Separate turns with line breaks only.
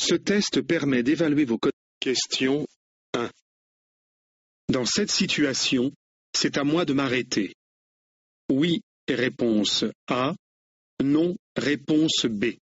Ce test permet d'évaluer vos connaissances. Question 1. Dans cette situation, c'est à moi de m'arrêter. Oui, réponse A. Non, réponse B.